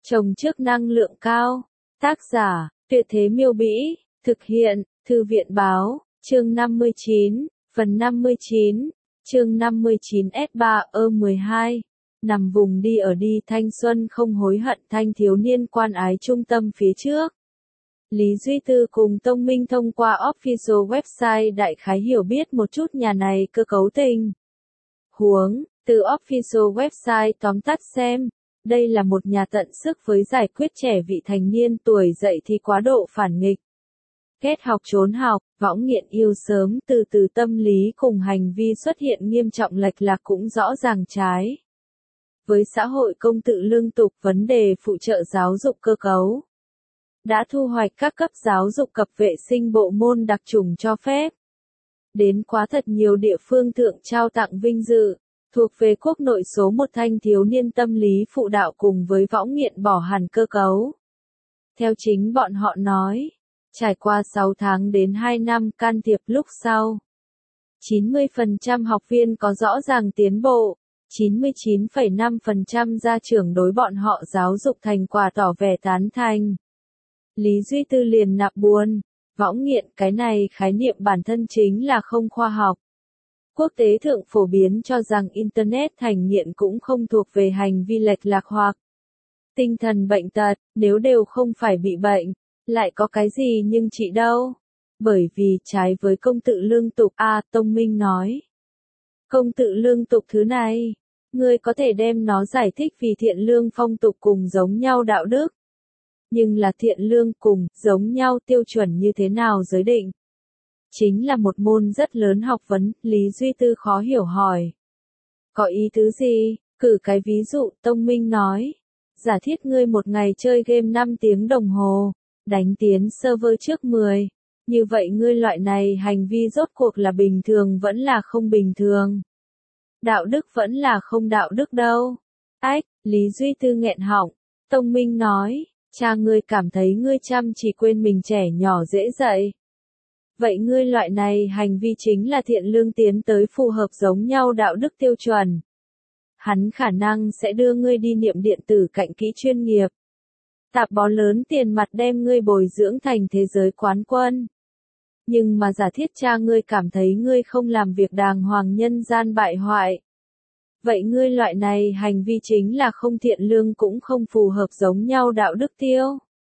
Trồng trước năng lượng cao. Tác giả, Tuyệt Thế Miêu Bĩ. Thực hiện, Thư viện Báo. Chương 59, phần 59. Chương 59 S3E12. Nằm vùng đi thanh xuân không hối hận, thanh thiếu niên quan ái trung tâm phía trước. Lý Duy Tư cùng Tông Minh thông qua official website đại khái hiểu biết một chút nhà này cơ cấu tình huống. Từ official website tóm tắt xem, đây là một nhà tận sức với giải quyết trẻ vị thành niên tuổi dậy thì quá độ phản nghịch. Kết học trốn học, võng nghiện yêu sớm, từ tâm lý cùng hành vi xuất hiện nghiêm trọng lệch lạc cũng rõ ràng trái với xã hội công tự lương tục, vấn đề phụ trợ giáo dục cơ cấu đã thu hoạch các cấp giáo dục cập vệ sinh bộ môn đặc chủng cho phép. Đến quá thật nhiều địa phương thượng trao tặng vinh dự, thuộc về quốc nội số một thanh thiếu niên tâm lý phụ đạo cùng với võng nghiện bỏ hẳn cơ cấu. Theo chính bọn họ nói, trải qua 6 tháng đến 2 năm can thiệp lúc sau, 90% học viên có rõ ràng tiến bộ, 99,5% gia trưởng đối bọn họ giáo dục thành quả tỏ vẻ tán thành. Lý Duy Tư liền nạp buồn, võng nghiện cái này khái niệm bản thân chính là không khoa học. Quốc tế thượng phổ biến cho rằng Internet thành nghiện cũng không thuộc về hành vi lệch lạc hoặc tinh thần bệnh tật, nếu đều không phải bị bệnh, lại có cái gì nhưng trị đâu. Bởi vì trái với công tự lương tục, Tông Minh nói. Công tự lương tục thứ này, ngươi có thể đem nó giải thích vì thiện lương phong tục cùng giống nhau đạo đức. Nhưng là thiện lương cùng giống nhau tiêu chuẩn như thế nào giới định? Chính là một môn rất lớn học vấn, Lý Duy Tư khó hiểu hỏi. Có ý tứ gì? Cử cái ví dụ, Tông Minh nói. Giả thiết ngươi một ngày chơi game 5 tiếng đồng hồ, đánh tiến server trước 10. Như vậy ngươi loại này hành vi rốt cuộc là bình thường vẫn là không bình thường. Đạo đức vẫn là không đạo đức đâu. Ách, Lý Duy Tư nghẹn họng. Tông Minh nói, cha ngươi cảm thấy ngươi chăm chỉ quên mình trẻ nhỏ dễ dạy. Vậy ngươi loại này hành vi chính là thiện lương tiến tới phù hợp giống nhau đạo đức tiêu chuẩn. Hắn khả năng sẽ đưa ngươi đi niệm điện tử cạnh kỹ chuyên nghiệp. Tạp bó lớn tiền mặt đem ngươi bồi dưỡng thành thế giới quán quân. Nhưng mà giả thiết cha ngươi cảm thấy ngươi không làm việc đàng hoàng nhân gian bại hoại. Vậy ngươi loại này hành vi chính là không thiện lương cũng không phù hợp giống nhau đạo đức tiêu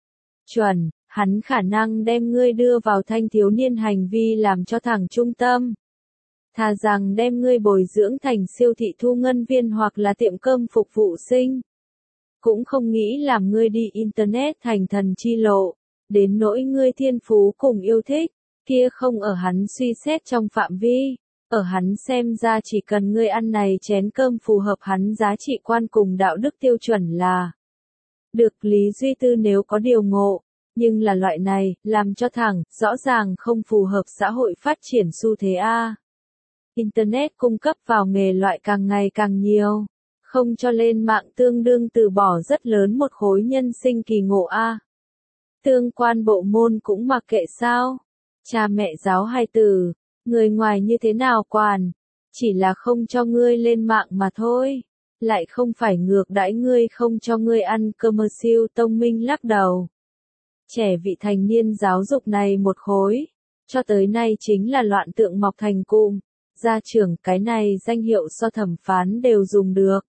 chuẩn. Hắn khả năng đem ngươi đưa vào thanh thiếu niên hành vi làm cho thẳng trung tâm. Thà rằng đem ngươi bồi dưỡng thành siêu thị thu ngân viên hoặc là tiệm cơm phục vụ sinh. Cũng không nghĩ làm ngươi đi Internet thành thần chi lộ. Đến nỗi ngươi thiên phú cùng yêu thích, kia không ở hắn suy xét trong phạm vi. Ở hắn xem ra chỉ cần ngươi ăn này chén cơm phù hợp hắn giá trị quan cùng đạo đức tiêu chuẩn là được. Lý Duy Tư nếu có điều ngộ, nhưng là loại này, làm cho thẳng, rõ ràng không phù hợp xã hội phát triển xu thế A. Internet cung cấp vào nghề loại càng ngày càng nhiều, không cho lên mạng tương đương từ bỏ rất lớn một khối nhân sinh kỳ ngộ A. Tương quan bộ môn cũng mặc kệ sao, cha mẹ giáo hài tử, người ngoài như thế nào quản, chỉ là không cho ngươi lên mạng mà thôi, lại không phải ngược đãi ngươi không cho ngươi ăn commercial. Tông Minh lắc đầu. Trẻ vị thành niên giáo dục này một khối, cho tới nay chính là loạn tượng mọc thành cụm, gia trưởng cái này danh hiệu so thẩm phán đều dùng được.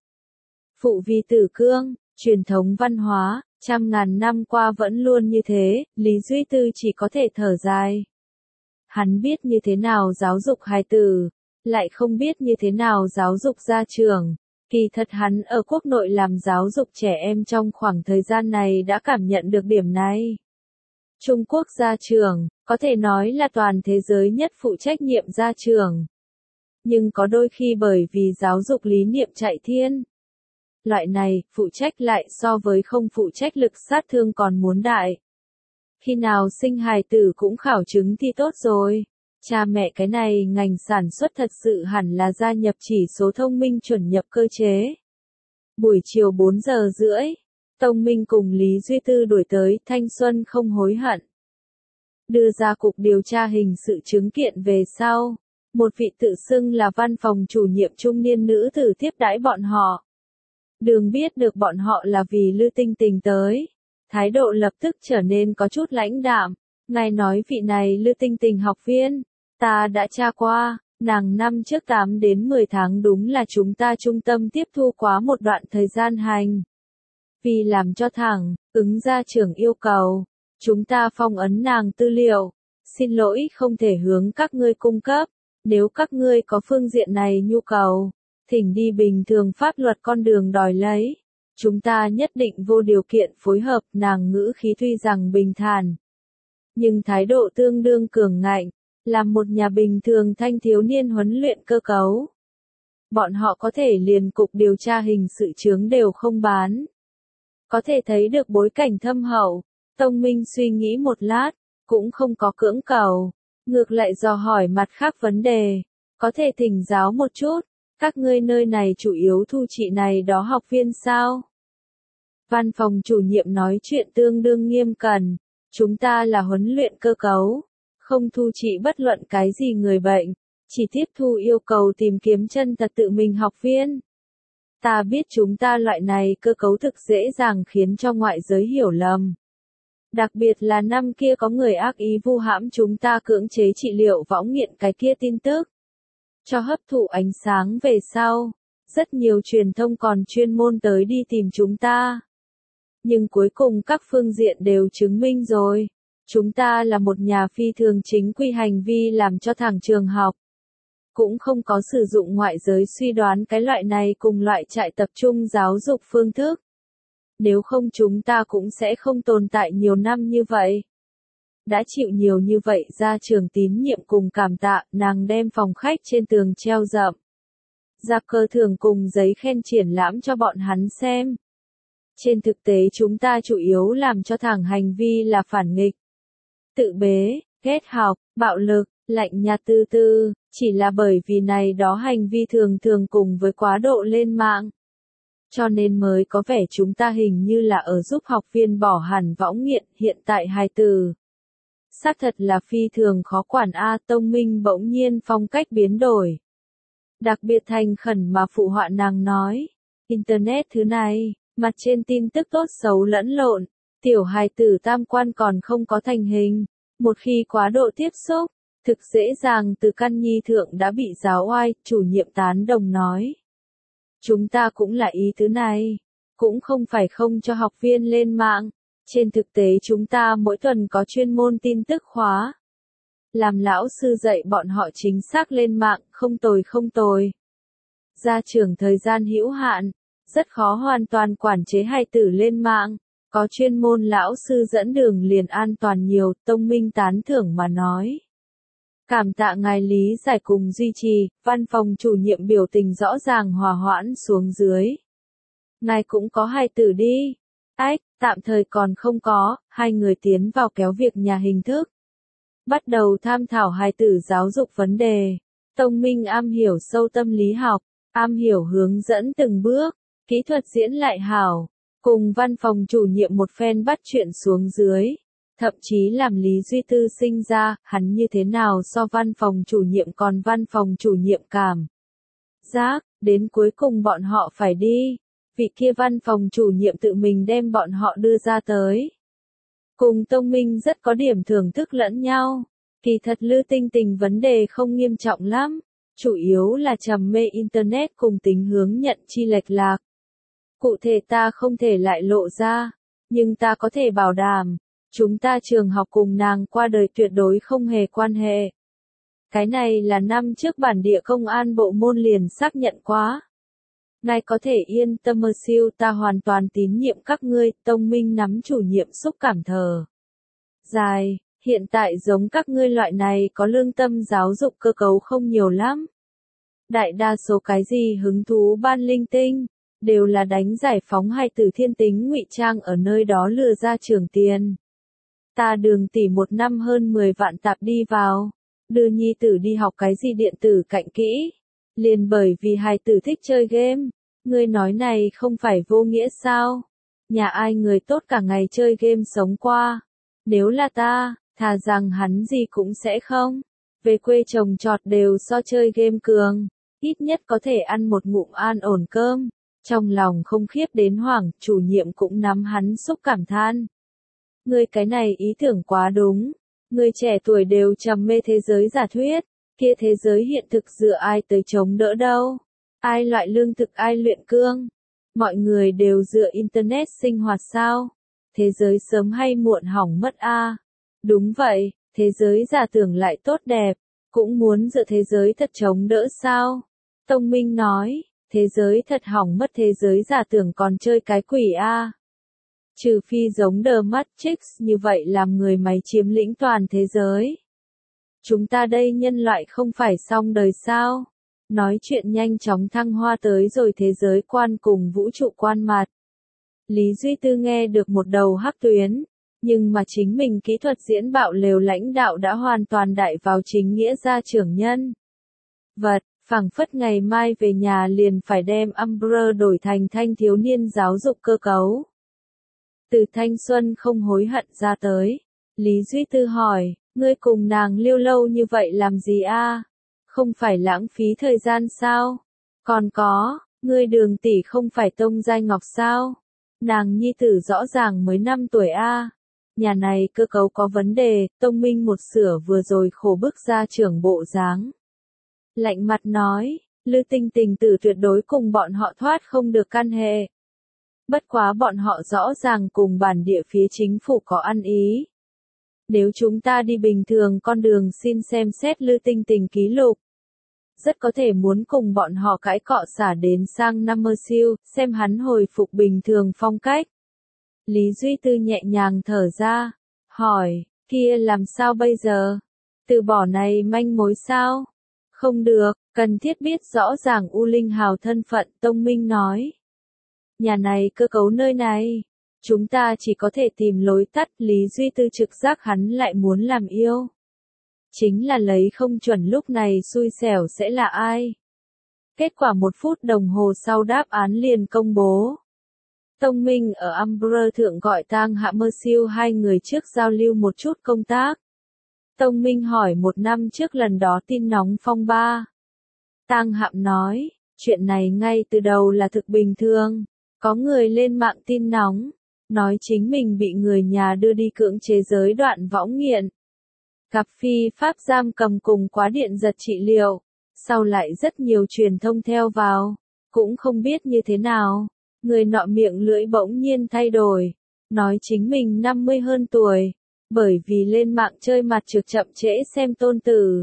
Phụ vi tử cương, truyền thống văn hóa, trăm ngàn năm qua vẫn luôn như thế, Lý Duy Tư chỉ có thể thở dài. Hắn biết như thế nào giáo dục hài tử, lại không biết như thế nào giáo dục gia trưởng. Kỳ thật hắn ở quốc nội làm giáo dục trẻ em trong khoảng thời gian này đã cảm nhận được điểm này. Trung Quốc gia trưởng, có thể nói là toàn thế giới nhất phụ trách nhiệm gia trưởng. Nhưng có đôi khi bởi vì giáo dục lý niệm chạy thiên. Loại này, phụ trách lại so với không phụ trách lực sát thương còn muốn đại. Khi nào sinh hài tử cũng khảo chứng thi tốt rồi. Cha mẹ cái này ngành sản xuất thật sự hẳn là gia nhập chỉ số thông minh chuẩn nhập cơ chế. Buổi chiều 4 giờ rưỡi. Tông Minh cùng Lý Duy Tư đuổi tới thanh xuân không hối hận. Đưa ra cục điều tra hình sự chứng kiện về sau. Một vị tự xưng là văn phòng chủ nhiệm trung niên nữ tử tiếp đãi bọn họ. Đường biết được bọn họ là vì Lư Tinh Tình tới. Thái độ lập tức trở nên có chút lãnh đạm. Ngài nói vị này Lư Tinh Tình học viên. Ta đã tra qua, nàng năm trước 8 đến 10 tháng đúng là chúng ta trung tâm tiếp thu quá một đoạn thời gian hành. Vì làm cho thẳng, ứng gia trưởng yêu cầu, chúng ta phong ấn nàng tư liệu. Xin lỗi không thể hướng các ngươi cung cấp. Nếu các ngươi có phương diện này nhu cầu, thỉnh đi bình thường pháp luật con đường đòi lấy. Chúng ta nhất định vô điều kiện phối hợp. Nàng ngữ khí tuy rằng bình thản, nhưng thái độ tương đương cường ngạnh, làm một nhà bình thường thanh thiếu niên huấn luyện cơ cấu. Bọn họ có thể liền cục điều tra hình sự chướng đều không bán. Có thể thấy được bối cảnh thâm hậu. Tông Minh suy nghĩ một lát, cũng không có cưỡng cầu, ngược lại dò hỏi mặt khác vấn đề. Có thể thỉnh giáo một chút, các ngươi nơi này chủ yếu thu trị này đó học viên sao? Văn phòng chủ nhiệm nói chuyện tương đương nghiêm cẩn. Chúng ta là huấn luyện cơ cấu, không thu trị bất luận cái gì người bệnh, chỉ tiếp thu yêu cầu tìm kiếm chân thật tự mình học viên. Ta biết chúng ta loại này cơ cấu thực dễ dàng khiến cho ngoại giới hiểu lầm. Đặc biệt là năm kia có người ác ý vu hãm chúng ta cưỡng chế trị liệu võng nghiện cái kia tin tức. Cho hấp thụ ánh sáng về sau, rất nhiều truyền thông còn chuyên môn tới đi tìm chúng ta. Nhưng cuối cùng các phương diện đều chứng minh rồi. Chúng ta là một nhà phi thường chính quy hành vi làm cho thẳng trường học. Cũng không có sử dụng ngoại giới suy đoán cái loại này cùng loại trại tập trung giáo dục phương thức. Nếu không chúng ta cũng sẽ không tồn tại nhiều năm như vậy. Đã chịu nhiều như vậy ra trường tín nhiệm cùng cảm tạ, nàng đem phòng khách trên tường treo rậm. Giáp cơ thường cùng giấy khen triển lãm cho bọn hắn xem. Trên thực tế chúng ta chủ yếu làm cho thẳng hành vi là phản nghịch. Tự bế, ghét học, bạo lực, lạnh nhạt tư tư, chỉ là bởi vì này đó hành vi thường thường cùng với quá độ lên mạng. Cho nên mới có vẻ chúng ta hình như là ở giúp học viên bỏ hẳn võng nghiện hiện tại hài tử. Xác thật là phi thường khó quản A. Tông Minh bỗng nhiên phong cách biến đổi. Đặc biệt thành khẩn mà phụ họa nàng nói. Internet thứ này, mặt trên tin tức tốt xấu lẫn lộn, tiểu hài tử tam quan còn không có thành hình. Một khi quá độ tiếp xúc, thực dễ dàng từ căn nhi thượng đã bị giáo oai, chủ nhiệm tán đồng nói. Chúng ta cũng là ý tứ này, cũng không phải không cho học viên lên mạng. Trên thực tế chúng ta mỗi tuần có chuyên môn tin tức khóa. Làm lão sư dạy bọn họ chính xác lên mạng, không tồi không tồi. Ra trường thời gian hữu hạn, rất khó hoàn toàn quản chế hài tử lên mạng. Có chuyên môn lão sư dẫn đường liền an toàn nhiều, Tông Minh tán thưởng mà nói. Cảm tạ ngài lý giải cùng duy trì, văn phòng chủ nhiệm biểu tình rõ ràng hòa hoãn xuống dưới. Ngài cũng có hài tử đi. Ách, tạm thời còn không có, hai người tiến vào kéo việc nhà hình thức. Bắt đầu tham thảo hài tử giáo dục vấn đề. Tông Minh am hiểu sâu tâm lý học, am hiểu hướng dẫn từng bước, kỹ thuật diễn lại hảo. Cùng văn phòng chủ nhiệm một phen bắt chuyện xuống dưới. Thậm chí làm Lý Duy Tư sinh ra, hắn như thế nào so văn phòng chủ nhiệm còn văn phòng chủ nhiệm cảm giác, đến cuối cùng bọn họ phải đi. Vị kia văn phòng chủ nhiệm tự mình đem bọn họ đưa ra tới. Cùng Tông Minh rất có điểm thưởng thức lẫn nhau. Kỳ thật Lư Tinh Tình vấn đề không nghiêm trọng lắm. Chủ yếu là trầm mê Internet cùng tính hướng nhận chi lệch lạc. Cụ thể ta không thể lại lộ ra. Nhưng ta có thể bảo đảm. Chúng ta trường học cùng nàng qua đời tuyệt đối không hề quan hệ. Cái này là năm trước bản địa công an bộ môn liền xác nhận quá. Ngài có thể yên tâm mơ siêu ta hoàn toàn tín nhiệm các ngươi, Tông Minh nắm chủ nhiệm xúc cảm thờ. Dài, hiện tại giống các ngươi loại này có lương tâm giáo dục cơ cấu không nhiều lắm. Đại đa số cái gì hứng thú ban linh tinh, đều là đánh giải phóng hay từ thiên tính ngụy trang ở nơi đó lừa ra trường tiền. Ta Đường tỷ một năm hơn 10 vạn tạp đi vào, đưa nhi tử đi học cái gì điện tử cạnh kỹ. Liền bởi vì hài tử thích chơi game, ngươi nói này không phải vô nghĩa sao? Nhà ai người tốt cả ngày chơi game sống qua? Nếu là ta, thà rằng hắn gì cũng sẽ không. Về quê trồng trọt đều so chơi game cường, ít nhất có thể ăn một ngụm an ổn cơm. Trong lòng không khiếp đến hoảng, chủ nhiệm cũng nắm hắn xúc cảm than. Ngươi cái này ý tưởng quá đúng. Người trẻ tuổi đều trầm mê thế giới giả thuyết, kia thế giới hiện thực dựa ai tới chống đỡ đâu. Ai loại lương thực ai luyện cương. Mọi người đều dựa Internet sinh hoạt sao. Thế giới sớm hay muộn hỏng mất a. Đúng vậy, thế giới giả tưởng lại tốt đẹp, cũng muốn dựa thế giới thật chống đỡ sao. Tông Minh nói, thế giới thật hỏng mất thế giới giả tưởng còn chơi cái quỷ a. Trừ phi giống The Matrix như vậy làm người máy chiếm lĩnh toàn thế giới. Chúng ta đây nhân loại không phải xong đời sao? Nói chuyện nhanh chóng thăng hoa tới rồi thế giới quan cùng vũ trụ quan mặt. Lý Duy Tư nghe được một đầu hắc tuyến, nhưng mà chính mình kỹ thuật diễn bạo lều lãnh đạo đã hoàn toàn đại vào chính nghĩa gia trưởng nhân. Vật, phảng phất ngày mai về nhà liền phải đem Umbrella đổi thành thanh thiếu niên giáo dục cơ cấu. Từ thanh xuân không hối hận ra tới. Lý Duy Tư hỏi, ngươi cùng nàng lưu lâu như vậy làm gì a? Không phải lãng phí thời gian sao? Còn có, ngươi Đường tỷ không phải Tông Giai Ngọc sao? Nàng nhi tử rõ ràng mới 5 tuổi a. Nhà này cơ cấu có vấn đề, Tông Minh một sửa vừa rồi khổ bức ra trưởng bộ dáng. Lạnh mặt nói, Lư Tinh Tình tử tuyệt đối cùng bọn họ thoát không được can hệ. Bất quá bọn họ rõ ràng cùng bản địa phía chính phủ có ăn ý. Nếu chúng ta đi bình thường con đường xin xem xét Lư Tinh Tình ký lục. Rất có thể muốn cùng bọn họ cãi cọ xả đến sang năm mơ siêu, xem hắn hồi phục bình thường phong cách. Lý Duy Tư nhẹ nhàng thở ra, hỏi, kia làm sao bây giờ? Từ bỏ này manh mối sao? Không được, cần thiết biết rõ ràng U Linh Hào thân phận, Tông Minh nói. Nhà này cơ cấu nơi này, chúng ta chỉ có thể tìm lối tắt. Lý Duy Tư trực giác hắn lại muốn làm yêu. Chính là lấy không chuẩn lúc này xui xẻo sẽ là ai. Kết quả 1 phút đồng hồ sau đáp án liền công bố. Tông Minh ở Umbrella thượng gọi Tang Hạ Mơ Siêu hai người trước giao lưu một chút công tác. Tông Minh hỏi 1 năm trước lần đó tin nóng phong ba. Tang Hạm nói, chuyện này ngay từ đầu là thực bình thường. Có người lên mạng tin nóng, nói chính mình bị người nhà đưa đi cưỡng chế giới đoạn võng nghiện. Gặp phi pháp giam cầm cùng quá điện giật trị liệu. Sau lại rất nhiều truyền thông theo vào, cũng không biết như thế nào. Người nọ miệng lưỡi bỗng nhiên thay đổi, nói chính mình 50 hơn tuổi, bởi vì lên mạng chơi mặt trược chậm trễ xem tôn tử.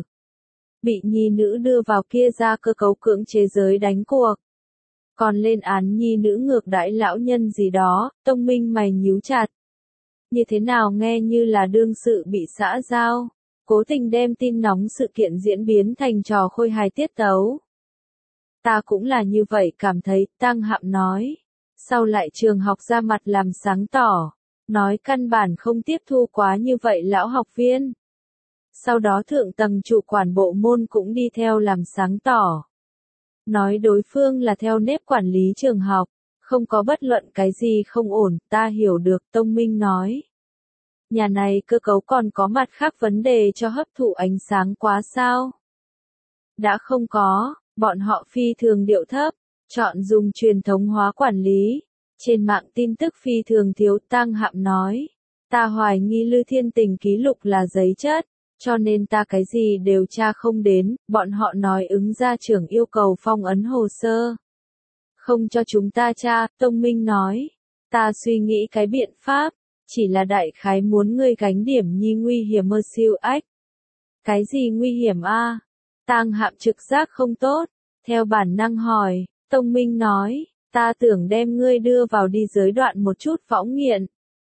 Bị nhi nữ đưa vào kia ra cơ cấu cưỡng chế giới đánh cuộc. Còn lên án nhi nữ ngược đãi lão nhân gì đó, Tông Minh mày nhíu chặt. Như thế nào nghe như là đương sự bị xã giao, cố tình đem tin nóng sự kiện diễn biến thành trò khôi hài tiết tấu. Ta cũng là như vậy cảm thấy, Tang Hạm nói. Sau lại trường học ra mặt làm sáng tỏ, nói căn bản không tiếp thu quá như vậy lão học viên. Sau đó thượng tầng chủ quản bộ môn cũng đi theo làm sáng tỏ. Nói đối phương là theo nếp quản lý trường học, không có bất luận cái gì không ổn, ta hiểu được, Tông Minh nói. Nhà này cơ cấu còn có mặt khác vấn đề cho hấp thụ ánh sáng quá sao? Đã không có, bọn họ phi thường điệu thấp, chọn dùng truyền thống hóa quản lý. Trên mạng tin tức phi thường thiếu. Tang Hạm nói. Ta hoài nghi Lư Thiên Tình ký lục là giấy chất, cho nên ta cái gì đều tra không đến, bọn họ nói ứng gia trưởng yêu cầu phong ấn hồ sơ. Không cho chúng ta tra, Tông Minh nói. Ta suy nghĩ cái biện pháp, chỉ là đại khái muốn ngươi gánh điểm nhi nguy hiểm mơ siêu ách. Cái gì nguy hiểm a? Tang Hạm trực giác không tốt, theo bản năng hỏi, Tông Minh nói, ta tưởng đem ngươi đưa vào đi giới đoạn một chút võng nghiện.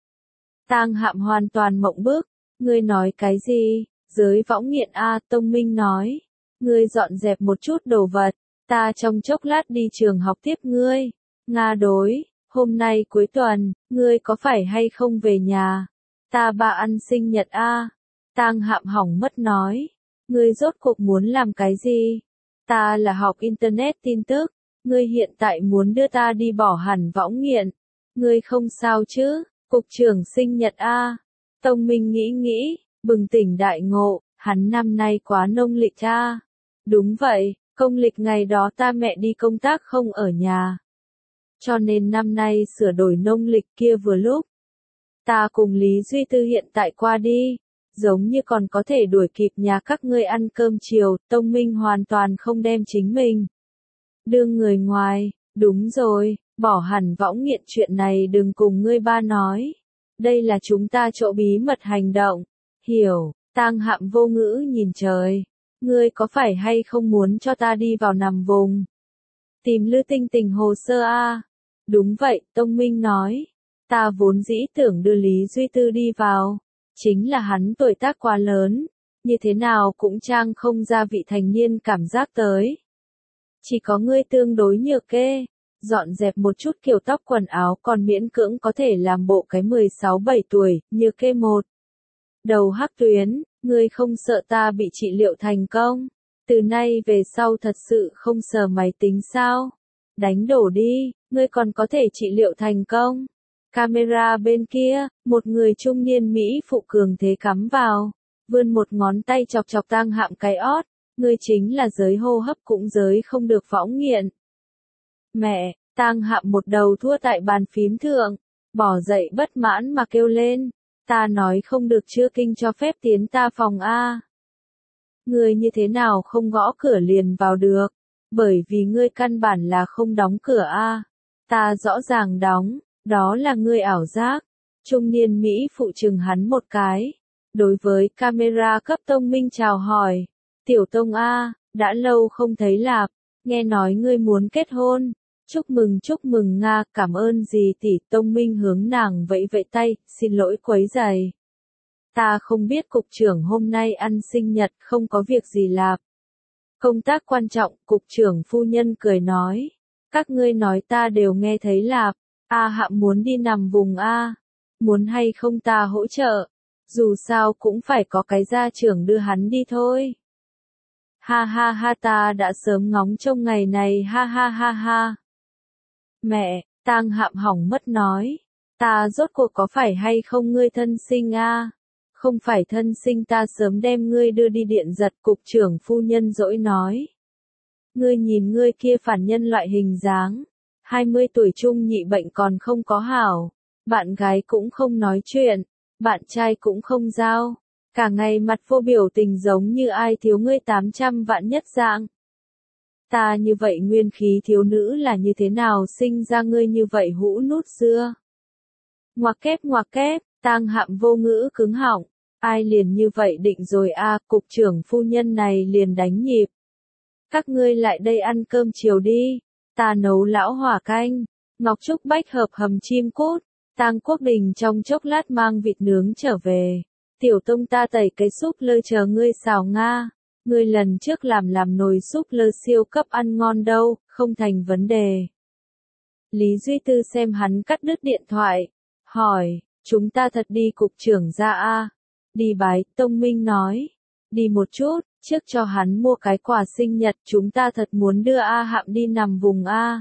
Tang Hạm hoàn toàn mộng bức, ngươi nói cái gì, giới võng nghiện a? Tông Minh nói, ngươi dọn dẹp một chút đồ vật, ta trong chốc lát đi trường học tiếp ngươi. Nga đối, hôm nay cuối tuần, ngươi có phải hay không về nhà? Ta ba ăn sinh nhật a. Tang Hạm hỏng mất nói, ngươi rốt cuộc muốn làm cái gì? Ta là học internet tin tức, ngươi hiện tại muốn đưa ta đi bỏ hẳn võng nghiện. Ngươi không sao chứ? Cục trưởng sinh nhật a. Tông Minh nghĩ, bừng tỉnh đại ngộ, hắn năm nay quá nông lịch a. Đúng vậy, công lịch ngày đó ta mẹ đi công tác không ở nhà. cho nên năm nay sửa đổi nông lịch kia vừa lúc. Ta cùng Lý Duy Tư hiện tại qua đi, giống như còn có thể đuổi kịp nhà các ngươi ăn cơm chiều, Tông Minh hoàn toàn không đem chính mình đương người ngoài, đúng rồi, bỏ hẳn võng nghiện chuyện này đừng cùng ngươi ba nói. Đây là chúng ta chỗ bí mật hành động, hiểu, Tang Hạm vô ngữ nhìn trời, ngươi có phải hay không muốn cho ta đi vào nằm vùng? Tìm Lư Tinh Tình hồ sơ a? Đúng vậy, Tông Minh nói, ta vốn dĩ tưởng đưa Lý Duy Tư đi vào, chính là hắn tuổi tác quá lớn, như thế nào cũng trang không ra vị thành niên cảm giác tới. Chỉ có ngươi tương đối nhược kê, dọn dẹp một chút kiểu tóc quần áo còn miễn cưỡng có thể làm bộ cái 16-17 tuổi, như kê một. Đầu hắc tuyến, ngươi không sợ ta bị trị liệu thành công? Từ nay về sau thật sự không sờ máy tính sao? Đánh đổ đi, ngươi còn có thể trị liệu thành công. Camera bên kia, một người trung niên Mỹ phụ cường thế cắm vào, vươn một ngón tay chọc chọc Tang Hạm cái ót, ngươi chính là giới hô hấp cũng giới không được võng nghiện. Mẹ, Tang Hạm một đầu thua tại bàn phím thượng, bỏ dậy bất mãn mà kêu lên, ta nói không được chưa kinh cho phép tiến ta phòng a. Ngươi như thế nào không gõ cửa liền vào được, bởi vì ngươi căn bản là không đóng cửa a. Ta rõ ràng đóng, đó là ngươi ảo giác. Trung niên Mỹ phụ chừng hắn một cái. Đối với camera cấp Tông Minh chào hỏi, tiểu Tông a, đã lâu không thấy lạp, nghe nói ngươi muốn kết hôn. Chúc mừng Nga, cảm ơn gì tỷ. Tông Minh hướng nàng vẫy vẫy tay, xin lỗi quấy rầy. Ta không biết cục trưởng hôm nay ăn sinh nhật không có việc gì lạp. Công tác quan trọng, cục trưởng phu nhân cười nói. Các ngươi nói ta đều nghe thấy lạp. A Hạm muốn đi nằm vùng A. Muốn hay không ta hỗ trợ. Dù sao cũng phải có cái gia trưởng đưa hắn đi thôi. Ha ha ha, ta đã sớm ngóng trông ngày này, ha ha ha ha. Mẹ, Tang Hạm hỏng mất nói. Ta rốt cuộc có phải hay không ngươi thân sinh a? Không phải thân sinh ta sớm đem ngươi đưa đi điện giật, cục trưởng phu nhân dỗi nói. Ngươi nhìn ngươi kia phản nhân loại hình dáng. 20 tuổi trung nhị bệnh còn không có hảo. Bạn gái cũng không nói chuyện. Bạn trai cũng không giao. Cả ngày mặt vô biểu tình giống như ai thiếu ngươi 800 vạn nhất dạng. Ta như vậy nguyên khí thiếu nữ là như thế nào sinh ra ngươi như vậy hũ nút xưa. Ngoặc kép, Tang Hạm vô ngữ cứng họng. Ai liền như vậy định rồi a, cục trưởng phu nhân này liền đánh nhịp. Các ngươi lại đây ăn cơm chiều đi. Ta nấu lão hỏa canh, ngọc trúc bách hợp hầm chim cút. Tang Quốc Đình trong chốc lát mang vịt nướng trở về. Tiểu Tông ta tẩy cái súp lơ chờ ngươi xào Nga. Ngươi lần trước làm nồi súp lơ siêu cấp ăn ngon đâu, không thành vấn đề. Lý Duy Tư xem hắn cắt đứt điện thoại. Hỏi, chúng ta thật đi cục trưởng ra a? Đi bái, Tông Minh nói. Đi một chút, trước cho hắn mua cái quà sinh nhật, chúng ta thật muốn đưa A Hạm đi nằm vùng A.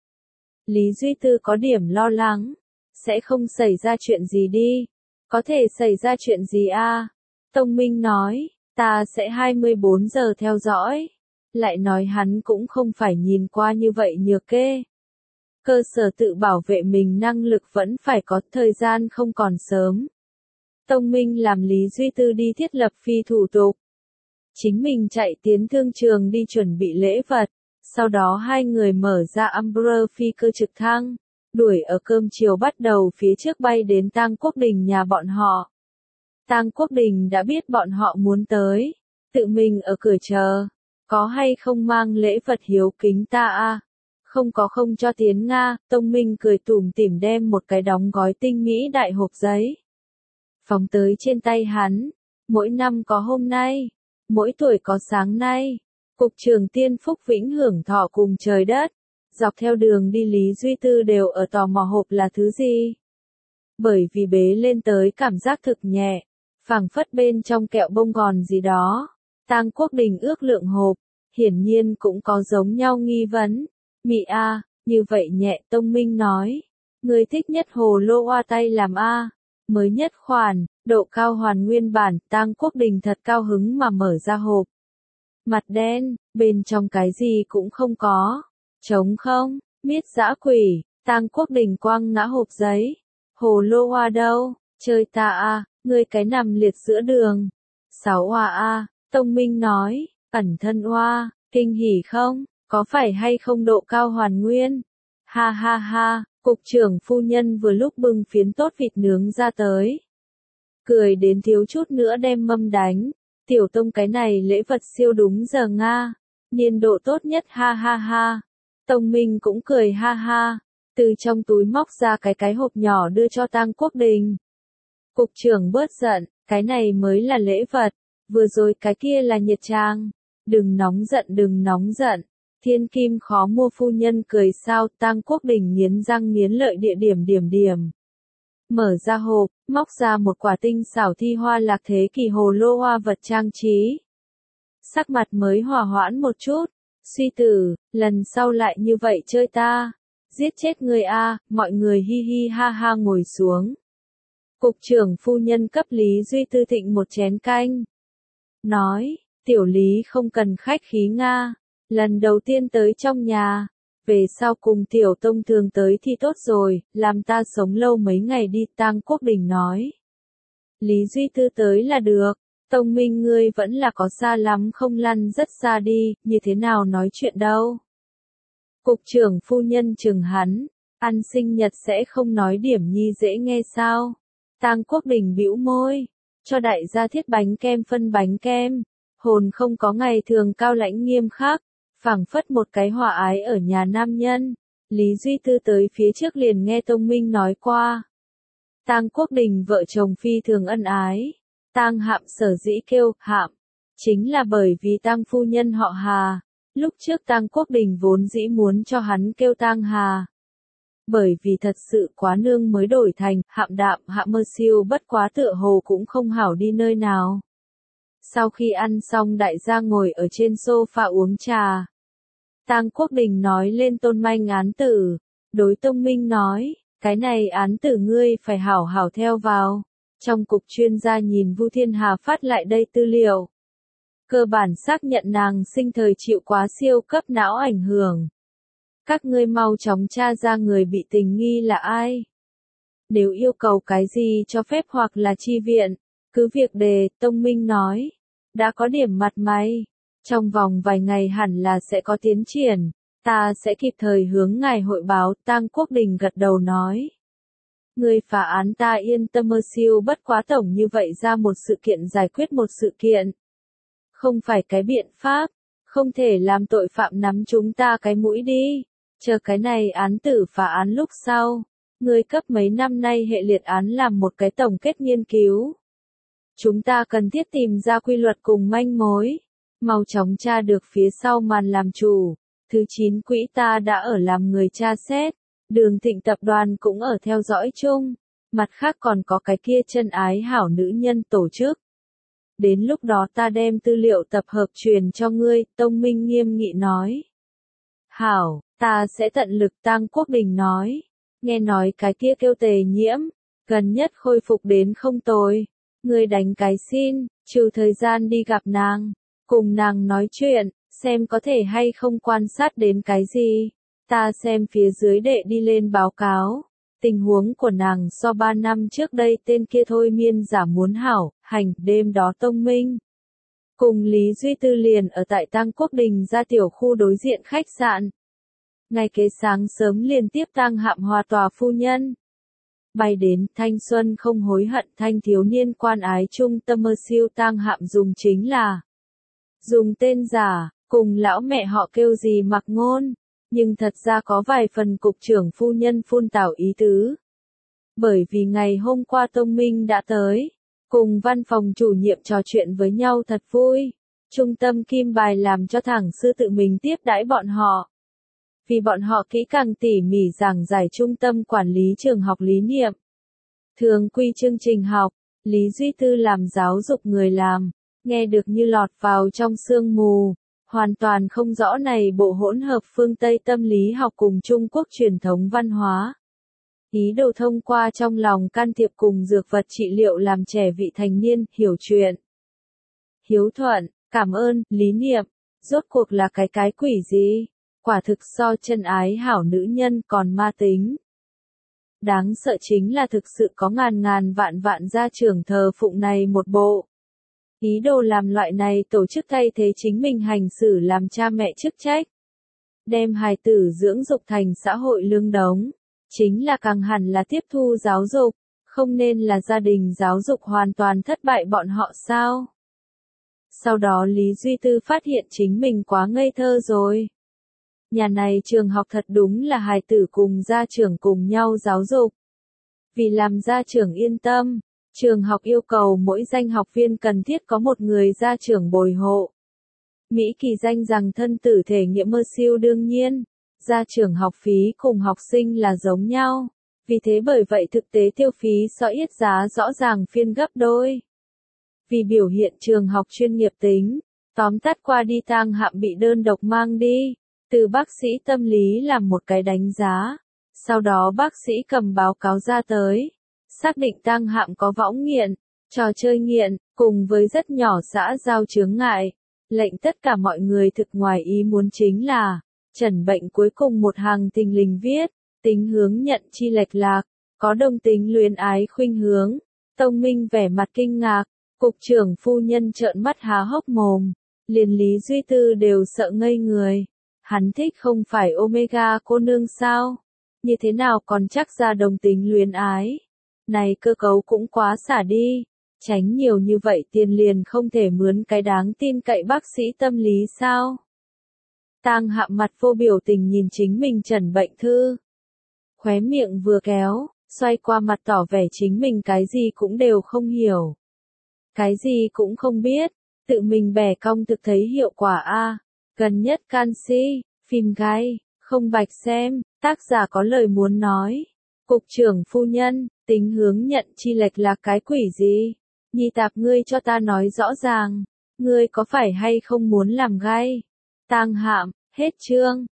Lý Duy Tư có điểm lo lắng. Sẽ không xảy ra chuyện gì đi. Có thể xảy ra chuyện gì a? Tông Minh nói, ta sẽ 24 giờ theo dõi. Lại nói hắn cũng không phải nhìn qua như vậy nhược kê. Cơ sở tự bảo vệ mình năng lực vẫn phải có, thời gian không còn sớm. Tông Minh làm Lý Duy Tư đi thiết lập phi thủ tục. Chính mình chạy tiến thương trường đi chuẩn bị lễ vật. Sau đó hai người mở ra Embraer phi cơ trực thăng. Đuổi ở cơm chiều bắt đầu phía trước bay đến Tang Quốc Đình nhà bọn họ. Tang Quốc Đình đã biết bọn họ muốn tới. Tự mình ở cửa chờ. Có hay không mang lễ vật hiếu kính ta a? Không có không cho tiến Nga. Tông Minh cười tủm tỉm đem một cái đóng gói tinh mỹ đại hộp giấy. Phóng tới trên tay hắn. Mỗi năm có hôm nay. Mỗi tuổi có sáng nay. Cục trưởng Tiên Phúc vĩnh hưởng thọ cùng trời đất. Dọc theo đường đi Lý Duy Tư đều ở tò mò hộp là thứ gì. Bởi vì bế lên tới cảm giác thực nhẹ. Phảng phất bên trong kẹo bông gòn gì đó. Tang Quốc Đình ước lượng hộp. Hiển nhiên cũng có giống nhau nghi vấn. Mị a, như vậy nhẹ. Tông Minh nói. Người thích nhất hồ lô hoa tay làm a. Mới nhất khoản, độ cao hoàn nguyên bản. Tang Quốc Đình thật cao hứng mà mở ra hộp. Mặt đen, bên trong cái gì cũng không có. Trống không, miết dã quỷ, Tang Quốc Đình quăng ngã hộp giấy. Hồ lô hoa đâu? Chơi ta à, ngươi cái nằm liệt giữa đường. 6 hoa a, Tông Minh nói, ẩn thân hoa, kinh hỉ không? Có phải hay không độ cao hoàn nguyên? Ha ha ha, cục trưởng phu nhân vừa lúc bưng phiến tốt vịt nướng ra tới. Cười đến thiếu chút nữa đem mâm đánh. Tiểu Tông cái này lễ vật siêu đúng giờ Nga. Niên độ tốt nhất ha ha ha. Tông Minh cũng cười ha ha. Từ trong túi móc ra cái hộp nhỏ đưa cho Tang Quốc Đình. Cục trưởng bớt giận, cái này mới là lễ vật. Vừa rồi cái kia là nhiệt trang. Đừng nóng giận. Thiên kim khó mua phu nhân cười sao. Tang Quốc Đình nghiến răng nghiến lợi địa điểm. Mở ra hộp, móc ra một quả tinh xảo thi hoa lạc thế kỷ hồ lô hoa vật trang trí. Sắc mặt mới hòa hoãn một chút. Suy tử, lần sau lại như vậy chơi ta. Giết chết người a, mọi người hi hi ha ha ngồi xuống. Cục trưởng phu nhân cấp Lý Duy Tư thịnh một chén canh. Nói, tiểu Lý không cần khách khí Nga. Lần đầu tiên tới trong nhà. Về sau cùng tiểu Tông thường tới thì tốt rồi, làm ta sống lâu mấy ngày đi. Tang Quốc Đình nói. Lý Duy Tư tới là được. Tông Minh ngươi vẫn là có xa lắm không, lăn rất xa đi, như thế nào nói chuyện đâu. Cục trưởng phu nhân chừng hắn, ăn sinh nhật sẽ không nói điểm nhi dễ nghe sao. Tang Quốc Đình bĩu môi, cho đại gia thiết bánh kem phân bánh kem, hồn không có ngày thường cao lãnh nghiêm khắc, phảng phất một cái hòa ái ở nhà nam nhân. Lý Duy Tư tới phía trước liền nghe Tông Minh nói qua. Tang Quốc Đình vợ chồng phi thường ân ái. Tang Hạm sở dĩ kêu Hạm, chính là bởi vì Tang phu nhân họ Hà. Lúc trước Tang Quốc Đình vốn dĩ muốn cho hắn kêu Tang Hà. Bởi vì thật sự quá nương mới đổi thành Hạm Đạm Hạm Mơ Siêu, bất quá tựa hồ cũng không hảo đi nơi nào. Sau khi ăn xong đại gia ngồi ở trên sofa uống trà. Tang Quốc Đình nói lên Tôn Manh án tử. Đối Tông Minh nói, cái này án tử ngươi phải hảo hảo theo vào. Trong cục chuyên gia nhìn Vu Thiên Hà phát lại đây tư liệu. Cơ bản xác nhận nàng sinh thời chịu quá siêu cấp não ảnh hưởng. Các ngươi mau chóng tra ra người bị tình nghi là ai. Nếu yêu cầu cái gì cho phép hoặc là chi viện, cứ việc đề, Tông Minh nói. Đã có điểm mặt mày. Trong vòng vài ngày hẳn là sẽ có tiến triển. Ta sẽ kịp thời hướng ngài hội báo. Tang Quốc Đình gật đầu nói. Người phá án ta yên tâm mơ siêu, bất quá tổng như vậy ra một sự kiện giải quyết một sự kiện. Không phải cái biện pháp, không thể làm tội phạm nắm chúng ta cái mũi đi. Chờ cái này án tử phá án lúc sau. Người cấp mấy năm nay hệ liệt án làm một cái tổng kết nghiên cứu. Chúng ta cần thiết tìm ra quy luật cùng manh mối. Mau chóng tra được phía sau màn làm chủ. Thứ 9 quỹ ta đã ở làm người tra xét. Đường Thịnh tập đoàn cũng ở theo dõi chung. Mặt khác còn có cái kia chân ái hảo nữ nhân tổ chức. Đến lúc đó ta đem tư liệu tập hợp truyền cho ngươi, Tông Minh nghiêm nghị nói. Hảo, ta sẽ tận lực. Tang Quốc Đình nói. Nghe nói cái kia kêu Tề Nhiễm, gần nhất khôi phục đến không tồi. Ngươi đánh cái xin, trừ thời gian đi gặp nàng, cùng nàng nói chuyện, xem có thể hay không quan sát đến cái gì. Ta xem phía dưới đệ đi lên báo cáo. Tình huống của nàng so 3 năm trước đây tên kia thôi miên giả muốn hảo, hành. Đêm đó Tông Minh cùng Lý Duy Tư liền ở tại Tang Quốc Đình ra tiểu khu đối diện khách sạn. Ngày kế sáng sớm liên tiếp Tang Hạm hòa tòa phu nhân. Bay đến, thanh xuân không hối hận, thanh thiếu niên quan ái trung tâm mơ siêu. Tang Hạm dùng chính là dùng tên giả, cùng lão mẹ họ kêu gì mặc ngôn. Nhưng thật ra có vài phần cục trưởng phu nhân phun tảo ý tứ. Bởi vì ngày hôm qua Tông Minh đã tới, cùng văn phòng chủ nhiệm trò chuyện với nhau thật vui. Trung tâm kim bài làm cho thẳng sư tự mình tiếp đãi bọn họ. Vì bọn họ kỹ càng tỉ mỉ giảng giải trung tâm quản lý trường học lý niệm. Thường quy chương trình học, Lý Duy Tư làm giáo dục người làm, nghe được như lọt vào trong sương mù. Hoàn toàn không rõ này bộ hỗn hợp phương Tây tâm lý học cùng Trung Quốc truyền thống văn hóa. Ý đồ thông qua trong lòng can thiệp cùng dược vật trị liệu làm trẻ vị thành niên hiểu chuyện. Hiếu thuận, cảm ơn, lý niệm, rốt cuộc là cái quỷ gì? quả thực so chân ái hảo nữ nhân còn ma tính. Đáng sợ chính là thực sự có ngàn ngàn vạn vạn gia trưởng thờ phụng này một bộ. Ý đồ làm loại này tổ chức thay thế chính mình hành xử làm cha mẹ chức trách. Đem hài tử dưỡng dục thành xã hội lương đống. Chính là càng hẳn là tiếp thu giáo dục, không nên là gia đình giáo dục hoàn toàn thất bại bọn họ sao? Sau đó Lý Duy Tư phát hiện chính mình quá ngây thơ rồi. Nhà này trường học thật đúng là hài tử cùng gia trưởng cùng nhau giáo dục. Vì làm gia trưởng yên tâm, trường học yêu cầu mỗi danh học viên cần thiết có một người gia trưởng bồi hộ. Mỹ kỳ danh rằng thân tử thể nghiệm mơ siêu đương nhiên, gia trưởng học phí cùng học sinh là giống nhau. Vì thế bởi vậy thực tế tiêu phí so yết giá rõ ràng phiên gấp đôi. Vì biểu hiện trường học chuyên nghiệp tính, tóm tắt qua đi tang hạm bị đơn độc mang đi, từ bác sĩ tâm lý làm một cái đánh giá. Sau đó bác sĩ cầm báo cáo ra tới, xác định tang hạm có võng nghiện, trò chơi nghiện, cùng với rất nhỏ xã giao chướng ngại. Lệnh tất cả mọi người thực ngoài ý muốn chính là, chẩn bệnh cuối cùng một hàng thình lình viết, tính hướng nhận chi lệch lạc, có đồng tính luyến ái khuynh hướng. Tông Minh vẻ mặt kinh ngạc, cục trưởng phu nhân trợn mắt há hốc mồm, liền Lý Duy Tư đều sợ ngây người. Hắn thích không phải Omega cô nương sao? Như thế nào còn chắc ra đồng tính luyến ái? Này cơ cấu cũng quá xả đi. Tránh nhiều như vậy tiền liền không thể mướn cái đáng tin cậy bác sĩ tâm lý sao? Tang Hạm mặt vô biểu tình nhìn chính mình trần bệnh thư. Khóe miệng vừa kéo, xoay qua mặt tỏ vẻ chính mình cái gì cũng đều không hiểu. Cái gì cũng không biết, tự mình bẻ cong thực thấy hiệu quả a. Gần nhất canxi, phim gai, không bạch xem, tác giả có lời muốn nói. Cục trưởng phu nhân, tính hướng nhận chi lệch là cái quỷ gì? Nhi tạp ngươi cho ta nói rõ ràng, ngươi có phải hay không muốn làm gai? Tang Hạm, hết chương.